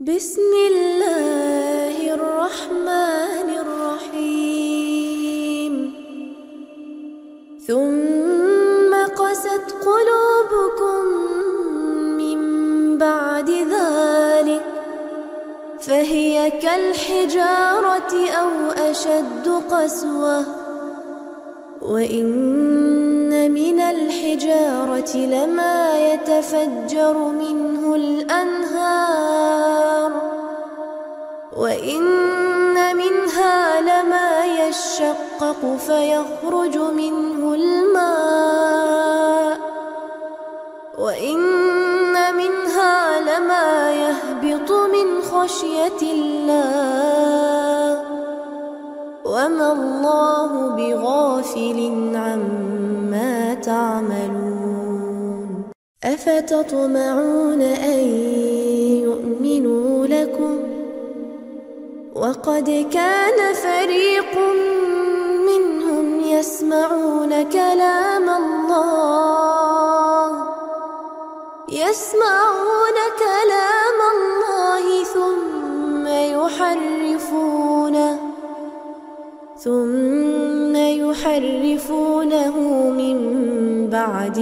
بسم الله الرحمن الرحيم ثم قست قلوبكم من بعد ذلك فهي كالحجارة أو أشد قسوة وإن من الحجارة لما يتفجر منه الأنهار وإن منها لما يشقق فيخرج منه الماء وإن منها لما يهبط من خشية الله وما الله بغافل عما تعملون أفتطمعون أن يؤمنوا لكم وقد كان فريق منهم يسمعون كلام الله ثم يحرفونه من بعد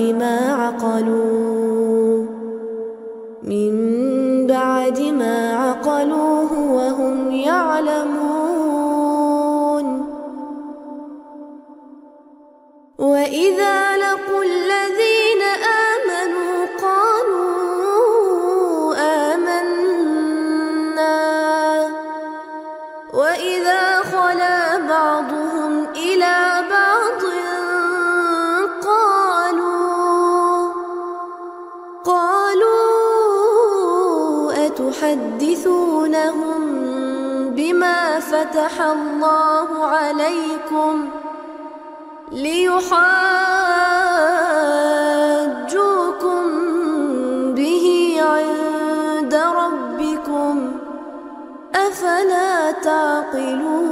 ما عقلوه وهم يعلمون وإذا لقوا الذين آمنوا قالوا آمنا وإذا خلا بعضهم إلى بعض قالوا أتحدثونهم بما فتح الله عليكم ليحاجوكم به عند ربكم أفلا تعقلون